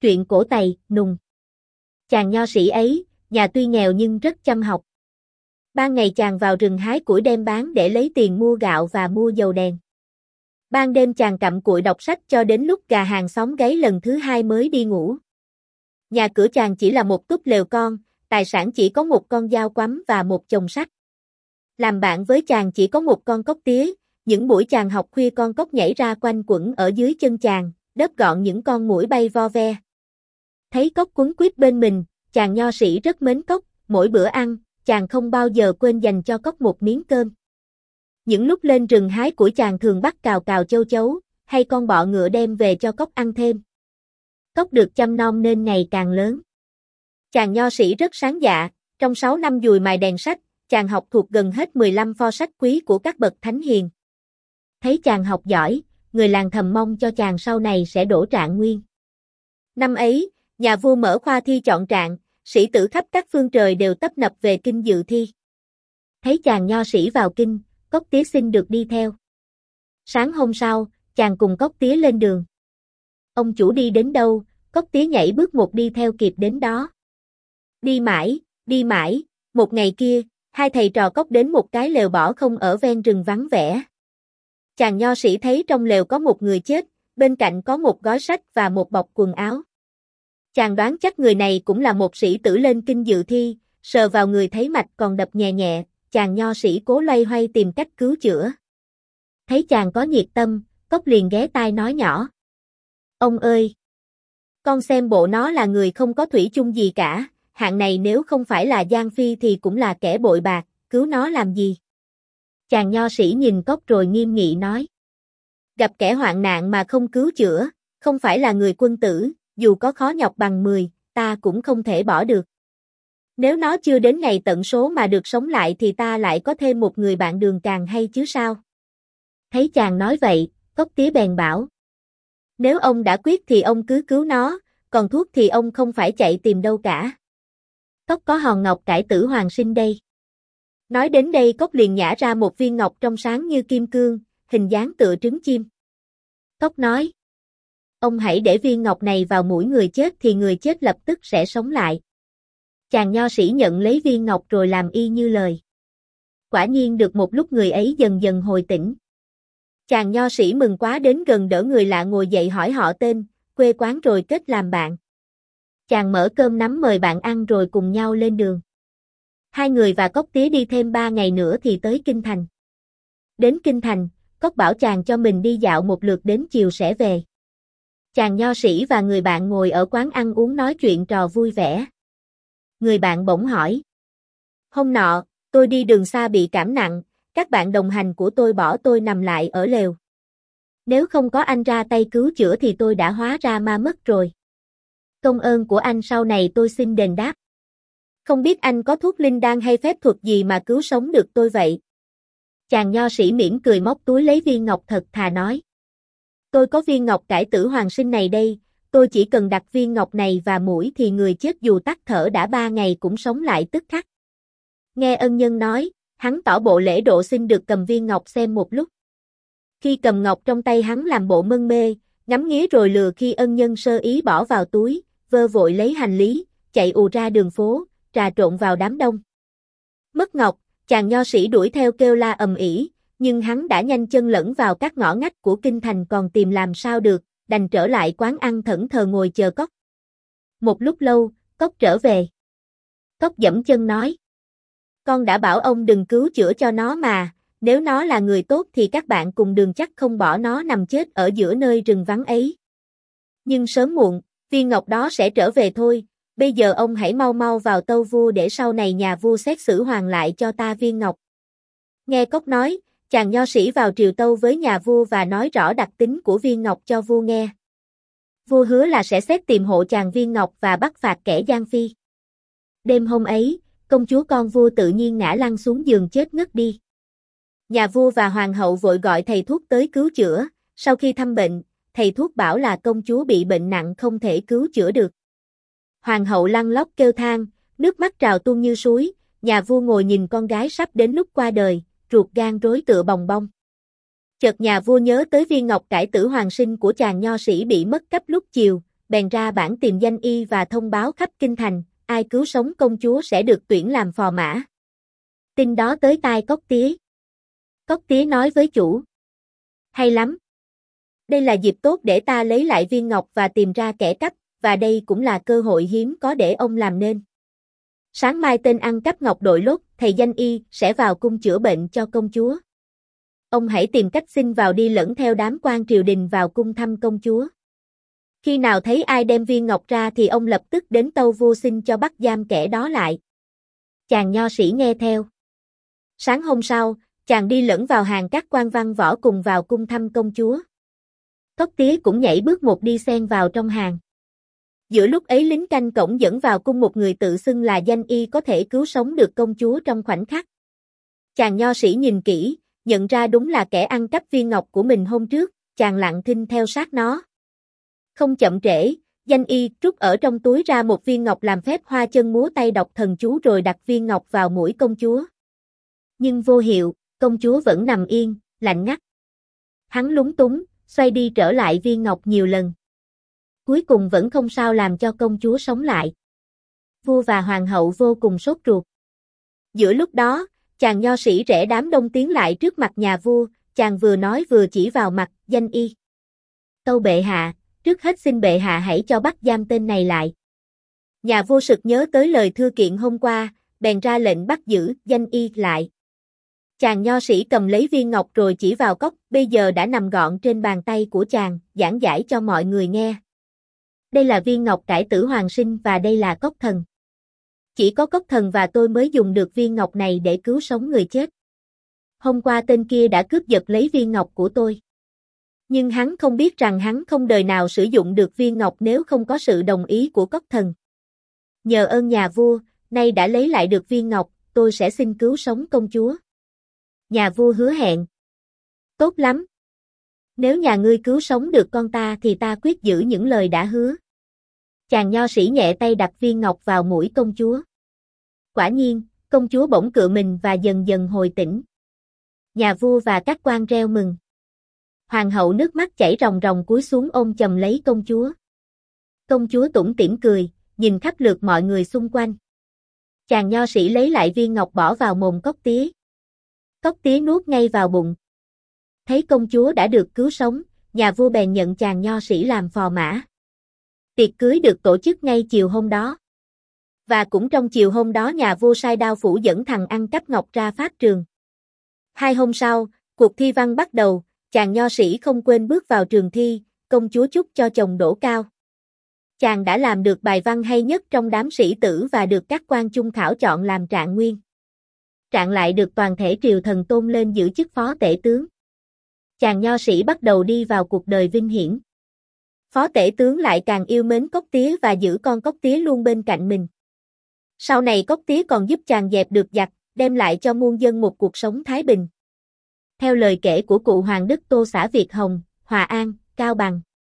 Truyện cổ Tày, Nùng. Chàng nho sĩ ấy, nhà tuy nghèo nhưng rất chăm học. Ban ngày chàng vào rừng hái củi đem bán để lấy tiền mua gạo và mua dầu đèn. Ban đêm chàng cặm cụi đọc sách cho đến lúc gà hàng xóm gáy lần thứ hai mới đi ngủ. Nhà cửa chàng chỉ là một túp lều con, tài sản chỉ có một con dao quắm và một chồng sắt. Làm bạn với chàng chỉ có một con cóc tía, những buổi chàng học khuya con cóc nhảy ra quanh quẩn ở dưới chân chàng, đớp gọn những con muỗi bay vo ve. Thấy cóc quấn quýt bên mình, chàng nho sĩ rất mến cóc, mỗi bữa ăn, chàng không bao giờ quên dành cho cóc một miếng cơm. Những lúc lên rừng hái củi chàng thường bắt cào cào châu chấu, hay con bọ ngựa đem về cho cóc ăn thêm. Cóc được chăm nom nên ngày càng lớn. Chàng nho sĩ rất sáng dạ, trong 6 năm dùi mài đèn sách, chàng học thuộc gần hết 15 pho sách quý của các bậc thánh hiền. Thấy chàng học giỏi, người làng thầm mong cho chàng sau này sẽ đỗ trạng nguyên. Năm ấy, nhà vua mở khoa thi chọn trạng, sĩ tử khắp các phương trời đều tấp nập về kinh dự thi. Thấy chàng nho sĩ vào kinh, cóc tía xin được đi theo. Sáng hôm sau, chàng cùng cóc tía lên đường. Ông chủ đi đến đâu, cóc tía nhảy bước một đi theo kịp đến đó. Đi mãi, một ngày kia, hai thầy trò cóc đến một cái lều bỏ không ở ven rừng vắng vẻ. Chàng nho sĩ thấy trong lều có một người chết, bên cạnh có một gói sách và một bọc quần áo. Chàng đoán chắc người này cũng là một sĩ tử lên kinh dự thi, sờ vào người thấy mạch còn đập nhẹ nhẹ, chàng nho sĩ cố loay hoay tìm cách cứu chữa. Thấy chàng có nhiệt tâm, cóc liền ghé tai nói nhỏ. Ông ơi! Con xem bộ nó là người không có thủy chung gì cả, hạng này nếu không phải là Giang Phi thì cũng là kẻ bội bạc, cứu nó làm gì? Chàng nho sĩ nhìn cóc rồi nghiêm nghị nói. Gặp kẻ hoạn nạn mà không cứu chữa, không phải là người quân tử, dù có khó nhọc bằng 10, ta cũng không thể bỏ được. Nếu nó chưa đến ngày tận số mà được sống lại thì ta lại có thêm một người bạn đường càng hay chứ sao? Thấy chàng nói vậy, cóc tía bèn bảo. Nếu ông đã quyết thì ông cứ cứu nó, còn thuốc thì ông không phải chạy tìm đâu cả. Cóc có hòn ngọc cải tử hoàng sinh đây. Nói đến đây cóc liền nhả ra một viên ngọc trong sáng như kim cương, hình dáng tựa trứng chim. Cóc nói. Ông hãy để viên ngọc này vào mũi người chết thì người chết lập tức sẽ sống lại. Chàng nho sĩ nhận lấy viên ngọc rồi làm y như lời. Quả nhiên được một lúc người ấy dần dần hồi tỉnh. Chàng nho sĩ mừng quá đến gần đỡ người lạ ngồi dậy hỏi họ tên, quê quán rồi kết làm bạn. Chàng mở cơm nắm mời bạn ăn rồi cùng nhau lên đường. Hai người và cóc tía đi thêm 3 ngày nữa thì tới Kinh Thành. Đến Kinh Thành, cóc bảo chàng cho mình đi dạo một lượt đến chiều sẽ về. Chàng nho sĩ và người bạn ngồi ở quán ăn uống nói chuyện trò vui vẻ. Người bạn bỗng hỏi. Hôm nọ, tôi đi đường xa bị cảm nặng, các bạn đồng hành của tôi bỏ tôi nằm lại ở lều. Nếu không có anh ra tay cứu chữa thì tôi đã hóa ra ma mất rồi. Công ơn của anh sau này tôi xin đền đáp. Không biết anh có thuốc linh đan hay phép thuật gì mà cứu sống được tôi vậy? Chàng nho sĩ mỉm cười móc túi lấy viên ngọc thật thà nói. Tôi có viên ngọc cải tử hoàng sinh này đây, tôi chỉ cần đặt viên ngọc này vào mũi thì người chết dù tắt thở đã 3 ngày cũng sống lại tức khắc. Nghe ân nhân nói, hắn tỏ bộ lễ độ xin được cầm viên ngọc xem một lúc. Khi cầm ngọc trong tay hắn làm bộ mân mê, ngắm nghía rồi lừa khi ân nhân sơ ý bỏ vào túi, vơ vội lấy hành lý, chạy ù ra đường phố, trà trộn vào đám đông. Mất ngọc, chàng nho sĩ đuổi theo kêu la ầm ĩ, nhưng hắn đã nhanh chân lẫn vào các ngõ ngách của kinh thành còn tìm làm sao được, đành trở lại quán ăn thẫn thờ ngồi chờ cóc. Một lúc lâu, cóc trở về. Cóc giẫm chân nói. Con đã bảo ông đừng cứu chữa cho nó mà, nếu nó là người tốt thì các bạn cùng đường chắc không bỏ nó nằm chết ở giữa nơi rừng vắng ấy. Nhưng sớm muộn, viên ngọc đó sẽ trở về thôi, bây giờ ông hãy mau mau vào tâu vua để sau này nhà vua xét xử hoàn lại cho ta viên ngọc. Nghe cóc nói, chàng nho sĩ vào triều tâu với nhà vua và nói rõ đặc tính của viên ngọc cho vua nghe. Vua hứa là sẽ xét tìm hộ chàng viên ngọc và bắt phạt kẻ gian phi. Đêm hôm ấy, công chúa con vua tự nhiên ngã lăn xuống giường chết ngất đi. Nhà vua và hoàng hậu vội gọi thầy thuốc tới cứu chữa, sau khi thăm bệnh, thầy thuốc bảo là công chúa bị bệnh nặng không thể cứu chữa được. Hoàng hậu lăn lóc kêu than, nước mắt trào tuôn như suối, nhà vua ngồi nhìn con gái sắp đến lúc qua đời, ruột gan rối tựa bòng bong. Chợt nhà vua nhớ tới viên ngọc cải tử hoàng sinh của chàng nho sĩ bị mất cắp lúc chiều, bèn ra bản tìm danh y và thông báo khắp kinh thành, ai cứu sống công chúa sẽ được tuyển làm phò mã. Tin đó tới tai Cóc Tía. Cóc Tía nói với chủ. Hay lắm. Đây là dịp tốt để ta lấy lại viên ngọc và tìm ra kẻ cắp, và đây cũng là cơ hội hiếm có để ông làm nên. Sáng mai tên ăn cắp ngọc đội lốt, thầy danh y, sẽ vào cung chữa bệnh cho công chúa. Ông hãy tìm cách xin vào đi lẫn theo đám quan triều đình vào cung thăm công chúa. Khi nào thấy ai đem viên ngọc ra thì ông lập tức đến tâu vua xin cho bắt giam kẻ đó lại. Chàng nho sĩ nghe theo. Sáng hôm sau, chàng đi lẫn vào hàng các quan văn võ cùng vào cung thăm công chúa. Cóc Tía cũng nhảy bước một đi xen vào trong hàng. Giữa lúc ấy lính canh cổng dẫn vào cung một người tự xưng là danh y có thể cứu sống được công chúa trong khoảnh khắc. Chàng nho sĩ nhìn kỹ, nhận ra đúng là kẻ ăn cắp viên ngọc của mình hôm trước, chàng lặng thinh theo sát nó. Không chậm trễ, danh y rút ở trong túi ra một viên ngọc làm phép hoa chân múa tay đọc thần chú rồi đặt viên ngọc vào mũi công chúa. Nhưng vô hiệu, công chúa vẫn nằm yên, lạnh ngắt. Hắn lúng túng, xoay đi trở lại viên ngọc nhiều lần. Cuối cùng vẫn không sao làm cho công chúa sống lại. Vua và hoàng hậu vô cùng sốt ruột. Giữa lúc đó, chàng nho sĩ rẽ đám đông tiến lại trước mặt nhà vua, chàng vừa nói vừa chỉ vào mặt danh y. Tâu bệ hạ, trước hết xin bệ hạ hãy cho bắt giam tên này lại. Nhà vua sực nhớ tới lời thư kiện hôm qua, bèn ra lệnh bắt giữ danh y lại. Chàng nho sĩ cầm lấy viên ngọc rồi chỉ vào cốc, bây giờ đã nằm gọn trên bàn tay của chàng, giảng giải cho mọi người nghe. Đây là viên ngọc cải tử hoàng sinh và đây là cốc thần. Chỉ có cốc thần và tôi mới dùng được viên ngọc này để cứu sống người chết. Hôm qua tên kia đã cướp giật lấy viên ngọc của tôi. Nhưng hắn không biết rằng hắn không đời nào sử dụng được viên ngọc nếu không có sự đồng ý của cốc thần. Nhờ ơn nhà vua, nay đã lấy lại được viên ngọc, tôi sẽ xin cứu sống công chúa. Nhà vua hứa hẹn. Tốt lắm. Nếu nhà ngươi cứu sống được con ta thì ta quyết giữ những lời đã hứa. Chàng nho sĩ nhẹ tay đặt viên ngọc vào mũi công chúa. Quả nhiên, công chúa bỗng cựa mình và dần dần hồi tỉnh. Nhà vua và các quan reo mừng. Hoàng hậu nước mắt chảy ròng ròng cúi xuống ôm chầm lấy công chúa. Công chúa tủm tỉm cười, nhìn khắp lượt mọi người xung quanh. Chàng nho sĩ lấy lại viên ngọc bỏ vào mồm Cóc Tía. Cóc Tía nuốt ngay vào bụng. Thấy công chúa đã được cứu sống, nhà vua bèn nhận chàng nho sĩ làm phò mã. Tiệc cưới được tổ chức ngay chiều hôm đó. Và cũng trong chiều hôm đó nhà vua sai đao phủ dẫn thằng ăn cắp ngọc ra pháp trường. 2 hôm sau, cuộc thi văn bắt đầu, chàng nho sĩ không quên bước vào trường thi, công chúa chúc cho chồng đỗ cao. Chàng đã làm được bài văn hay nhất trong đám sĩ tử và được các quan chung khảo chọn làm trạng nguyên. Trạng lại được toàn thể triều thần tôn lên giữ chức phó tể tướng. Chàng nho sĩ bắt đầu đi vào cuộc đời vinh hiển. Phó tể tướng lại càng yêu mến Cóc Tía và giữ con Cóc Tía luôn bên cạnh mình. Sau này Cóc Tía còn giúp chàng dẹp được giặc, đem lại cho muôn dân một cuộc sống thái bình. Theo lời kể của cụ Hoàng Đức Tô xã Việt Hồng, Hòa An, Cao Bằng.